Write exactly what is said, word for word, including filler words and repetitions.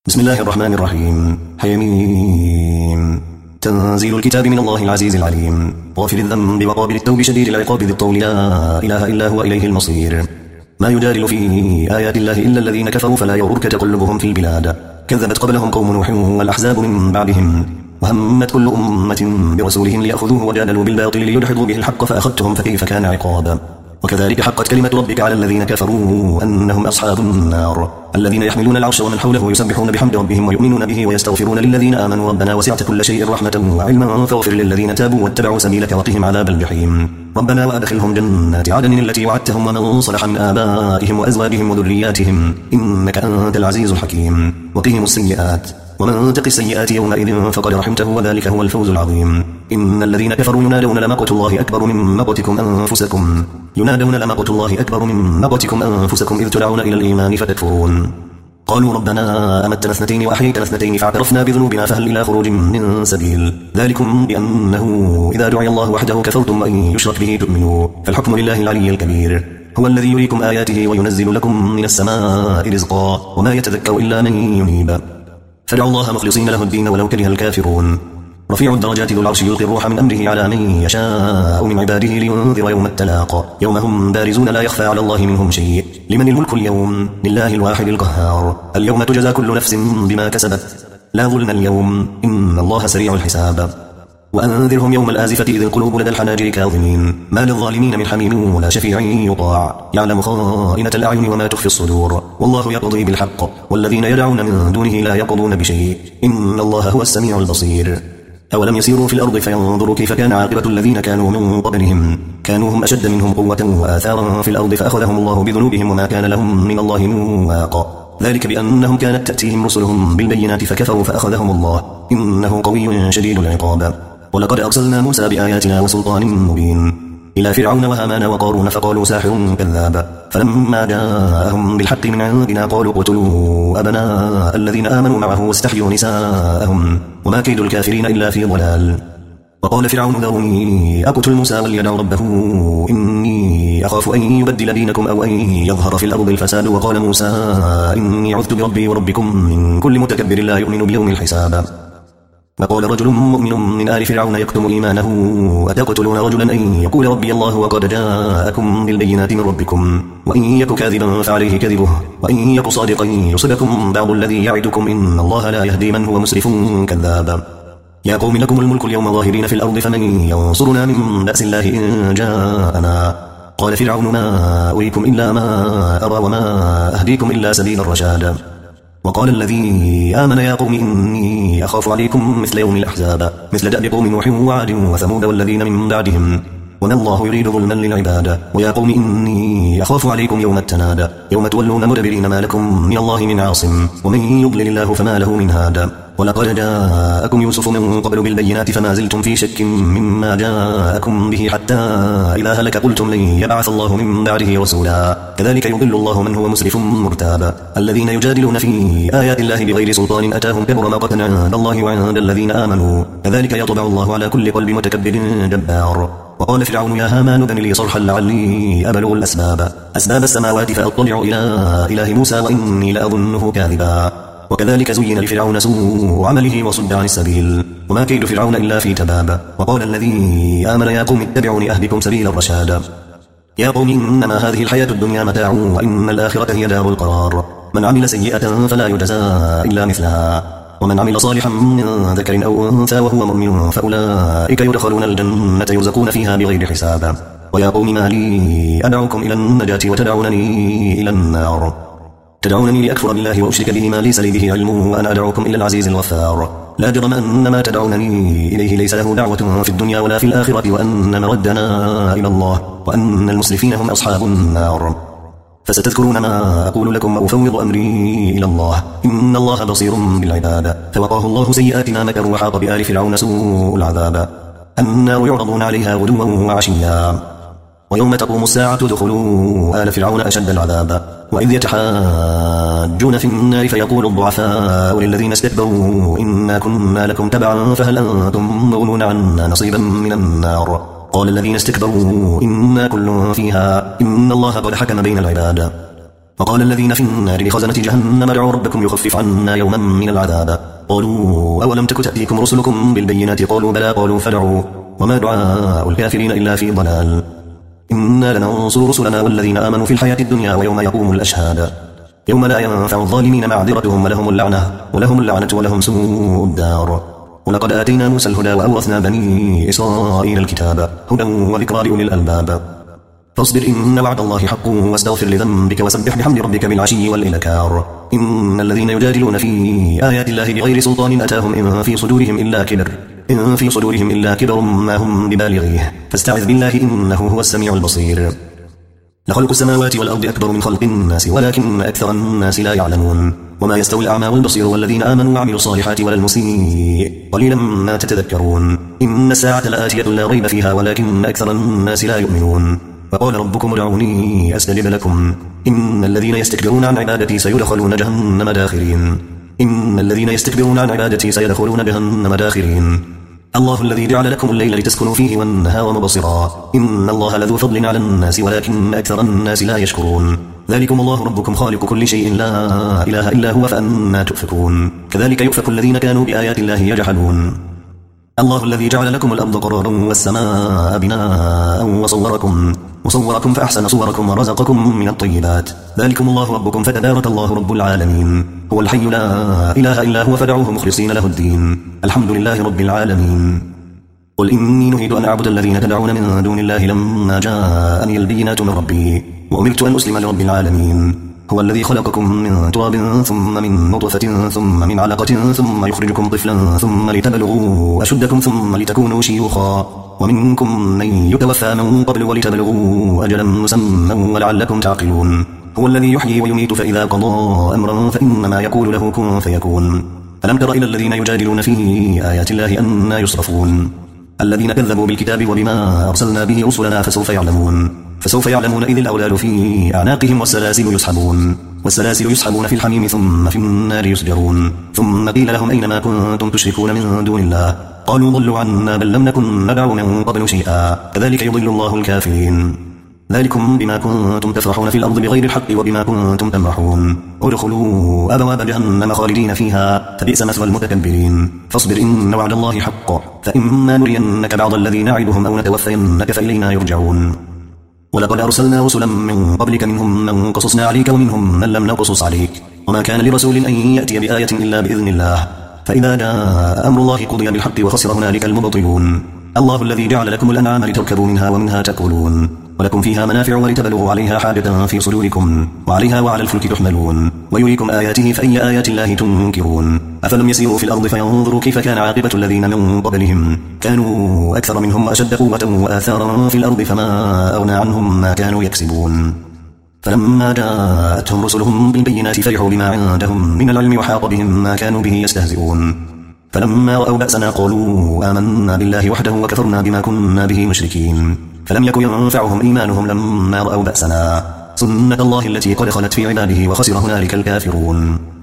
بسم الله الرحمن الرحيم. حميم. تنزيل الكتاب من الله العزيز العليم، غافر الذنب وقابل التوب شديد العقاب ذي الطول، لا إله إلا هو إليه المصير. ما يجادل في آيات الله إلا الذين كفروا فلا يغرك تقلبهم في البلاد. كذبت قبلهم قوم نوح والأحزاب من بعدهم، وهمت كل أمة برسولهم ليأخذوه وجادلوا بالباطل ليدحضوا به الحق فأخذتهم فكيف كان عقابا. وكذلك حقت كلمة ربك على الذين كفروا أنهم أصحاب النار، الذين يحملون العرش ومن حوله ويسبحون بحمد ربهم ويؤمنون به ويستغفرون للذين آمنوا ربنا وسعت كل شيء رحمة وعلما فاغفر للذين تابوا واتبعوا سبيلك وقهم عذاب الجحيم. ربنا وأدخلهم جنات عدن التي وعدتهم ومن صلح من آبائهم وأزواجهم وذرياتهم إنك أنت العزيز الحكيم. وقهم السيئات ومن تق السيئات يومئذ فقد رحمته وذلك هو الفوز العظيم. إن الذين كفروا ينادون لمقت الله أكبر من مقتكم أنفسكم ينادون لمقت الله أكبر من مقتكم أنفسكم إذ تدعون إلى الإيمان فتكفرون. قالوا ربنا أمتنا اثنتين وأحييتنا اثنتين فاعترفنا بذنوبنا فهل إلى خروج من سبيل. ذلكم بأنه إذا دعي الله وحده كفرتم وإن يشرك به تؤمنوا فالحكم لله العلي الكبير. هو الذي يريكم آياته وينزل لكم من السماء رزقا وما يتذكر إلا من ينيب. فادعوا الله مخلصين له الدين ولو كره الكافرون. رفيع الدرجات ذو العرش يلقي الروح من أمره على من يشاء من عباده لينذر يوم التلاق يوم هم بارزون لا يخفى على الله منهم شيء. لمن الملك اليوم؟ لله الواحد القهار. اليوم تجزى كل نفس بما كسبت لا ظلم اليوم إن الله سريع الحساب. وأنذرهم يوم الآزفة إذ القلوب لدى الحناجر كاظمين ما للظالمين من حميم ولا شفيع يطاع يعلم خائنة الأعين وما تخفي الصدور والله يقضي بالحق والذين يدعون من دونه لا يقضون بشيء إن الله هو السميع البصير. أولم يسيروا في الأرض فينظروا كيف كان عاقبة الذين كانوا من قبلهم كانوا هم أشد منهم قوة وآثارا في الأرض فأخذهم الله بذنوبهم وما كان لهم من الله من واق. ذلك بأنهم كانت تأتيهم رسلهم بالبينات فكفروا فأخذهم الله إنه قوي شديد العقاب. ولقد أرسلنا موسى بآياتنا وسلطان مبين إلى فرعون وهامان وقارون فقالوا ساحر كذاب فلما جاءهم بالحق من عندنا قالوا اقتلوا أبناء الذين آمنوا معه واستحيوا نساءهم وما كيد الكافرين إلا في ضلال. وقال فرعون ذروني أقتل موسى وليدع ربه إني أخاف أن يبدل دينكم أو أن يظهر في الأرض الفساد. وقال موسى إني عذت بربي وربكم من كل متكبر لا يؤمن بيوم الحساب. وقال رجل مؤمن من آل فرعون يكتم إيمانه أتقتلون رجلا أن يقول ربي الله وقد جاءكم بالبينات من ربكم وإن يك كاذبا فعليه كذبه وإن يك صادقا يصبكم بعض الذي يعدكم إن الله لا يهدي من هو مسرف كذاب. يا قوم لكم الملك اليوم ظاهرين في الأرض فمن ينصرنا من بأس الله إن جاءنا. قال فرعون ما أريكم إلا ما أرى وما أهديكم إلا سبيل الرشاد. وقال الذي آمن يا قوم إني أخاف عليكم مثل يوم الأحزاب مثل دأب قوم نوح وعاد وثمود والذين من بعدهم وما الله يريد ظلما للعباد. ويا قوم إني أخاف عليكم يوم التناد يوم تولون مدبرين ما لكم من الله من عاصم ومن يضلل الله فما له من هاد. ولقد جاءكم يوسف من قبل بالبينات فما زلتم في شك مما جاءكم به حتى إذا هلك قلتم لن يبعث الله من بعده رسولا كذلك يضل الله من هو مسرف مرتاب. الذين يجادلون في آيات الله بغير سلطان أتاهم كبر مقتا عند الله وعند الذين آمنوا كذلك يطبع الله على كل قلب متكبر جبار. وقال فرعون يا هامان ابن لي صرحا لعلي أبلغ الأسباب أسباب السماوات فأطلع إلى إله موسى وإني لأظنه كاذبا. وكذلك زين لفرعون سوء عمله وصد عن السبيل وما كيد فرعون إلا في تباب. وقال الذي آمن يا قوم اتبعوني أهدكم سبيل الرشاد. يا قوم إنما هذه الحياة الدنيا متاع وإن الآخرة هي دار القرار. من عمل سيئة فلا يجزى إلا مثلها ومن عمل صالحا من ذكر أو أنثى وهو مؤمن فأولئك يدخلون الجنة يرزقون فيها بغير حساب. ويا قوم ما لي أدعوكم إلى النجاة وتدعونني إلى النار. تدعونني لأكفر بالله وأشرك به ما ليس لي به علم وأنا أدعوكم إلى العزيز الغفار. لا جرم أن ما تدعونني إليه ليس له دعوة في الدنيا ولا في الآخرة وأن مردنا إلى الله وأن المسرفين هم أصحاب النار. فستذكرون ما أقول لكم وأفوض أمري إلى الله إن الله بصير بالعباد. فوقاه الله سيئات ما مكروا وحاق بآل فرعون سوء العذاب. النار يعرضون عليها غدوا وعشيا ويوم تقوم الساعة ادخلوا آل فرعون أشد العذاب. وإذ يتحاجون في النار فيقول الضعفاء للذين استكبروا إنا كنا لكم تبعا فهل أنتم مغنون عنا نصيبا من النار. قال الذين استكبروا إنا كل فيها إن الله قد حكم بين العباد. وقال الذين في النار لخزنة جهنم ادعوا ربكم يخفف عنا يوما من العذاب قالوا أولم تك تأتيكم رسلكم بالبينات قالوا بلى قالوا فادعوا وما دعاء الكافرين إلا في ضلال إنا لننصر رسلنا والذين آمنوا في الحياة الدنيا ويوم يقوم الأشهاد يوم لا ينفع الظالمين معذرتهم ولهم اللعنة ولهم اللعنة ولهم سوء الدار ولقد آتينا موسى الهدى وأورثنا بني إسرائيل الكتاب هدى وذكرى لأولي الألباب فاصبر إن وعد الله حق واستغفر لذنبك وسبح بحمد ربك بالعشي والإبكار إن الذين يجادلون في آيات الله بغير سلطان أتاهم إن في صدورهم إلا كبر إن في صدورهم إلا كبر ما هم ببالغيه فاستعذ بالله إنه هو السميع البصير لخلق السماوات والأرض أكبر من خلق الناس ولكن أكثر الناس لا يعلمون وما يستوي الأعمى والبصير والذين آمنوا وعملوا الصالحات ولا المسيء قليلا ما تتذكرون إن الساعة لآتية لا ريب فيها ولكن أكثر الناس لا يؤمنون وقال ربكم ادعوني أستجب لكم إن الذين يستكبرون عن عبادتي سيدخلون جهنم داخرين إن الذين يستكبرون عن عبادتي سيدخلون جهنم داخرين الله الذي جعل لكم الليل لتسكنوا فيه والنهار مبصرا إن الله لذو فضل على الناس ولكن أكثر الناس لا يشكرون ذلكم الله ربكم خالق كل شيء لا إله إلا هو فأنا تؤفكون كذلك يؤفك الذين كانوا بآيات الله يجحدون الله الذي جعل لكم الأرض قرارا والسماء بناء وصوركم وصوركم فأحسن صوركم ورزقكم من الطيبات ذلكم الله ربكم فتبارك الله رب العالمين هو الحي لا إله إلا هو فدعوه مخلصين له الدين الحمد لله رب العالمين قل إني نهيت أن أعبد الذين تدعون من دون الله لما جاءني البينات من ربي وأمرت أن أسلم لرب العالمين هو الذي خلقكم من تراب ثم من نطفة ثم من علقة ثم يخرجكم طفلا ثم لتبلغوا أشدكم ثم لتكونوا شيوخا ومنكم من يتوفى من قبل ولتبلغوا أجلا مسمى ولعلكم تعقلون هو الذي يحيي ويميت فإذا قضى أمرا فإنما يقول له كن فيكون ألم تر إلى الذين يجادلون في آيات الله أنى يصرفون الذين كذبوا بالكتاب وبما أرسلنا به رسلنا فسوف يعلمون فسوف يعلمون إذ الأولاد في أعناقهم والسلاسل يسحبون والسلاسل يسحبون في الحميم ثم في النار يسجرون ثم قيل لهم أين ما كنتم تشركون من دون الله قالوا ضلوا عنا بل لم نكن ندعو من قبل شيئا كذلك يضل الله الكافرين ذلكم بما كنتم تفرحون في الأرض بغير الحق وبما كنتم تمرحون ادخلوا أبواب جهنم خالدين فيها فبئس مثوى المتكبرين فاصبر إن وعد الله حق فإما نرينك بعض الذي نعدهم أو نتوفينك فإلينا يرجعون ولقد أرسلنا رسلا من قبلك منهم من قصصنا عليك ومنهم من لم نقصص عليك وما كان لرسول أن يأتي بآية إلا بإذن الله فإذا جاء أمر الله قضي بالحق وخسر هنالك المبطلون الله الذي جعل لكم الأنعام لتركبوا منها ومنها تأكلون ولكم فيها منافع ولتبلغوا عليها حاجة في صدوركم وعليها وعلى الفلك تحملون ويريكم آياته فأي آيات الله تنكرون أفلم يسيروا في الأرض فينظروا كيف كان عاقبة الذين من قبلهم كانوا أكثر منهم وأشد قوة وآثارا في الأرض فما أغنى عنهم ما كانوا يكسبون فلما جاءتهم رسلهم بالبينات فرحوا بما عندهم من العلم وحاق بهم ما كانوا به يستهزئون فلما رأوا بأسنا قالوا آمنا بالله وحده وكفرنا بما كنا به مشركين فلم يكن ينفعهم إيمانهم لما رأوا بأسنا سنة الله التي قد خلت في عباده وخسر هنالك الكافرون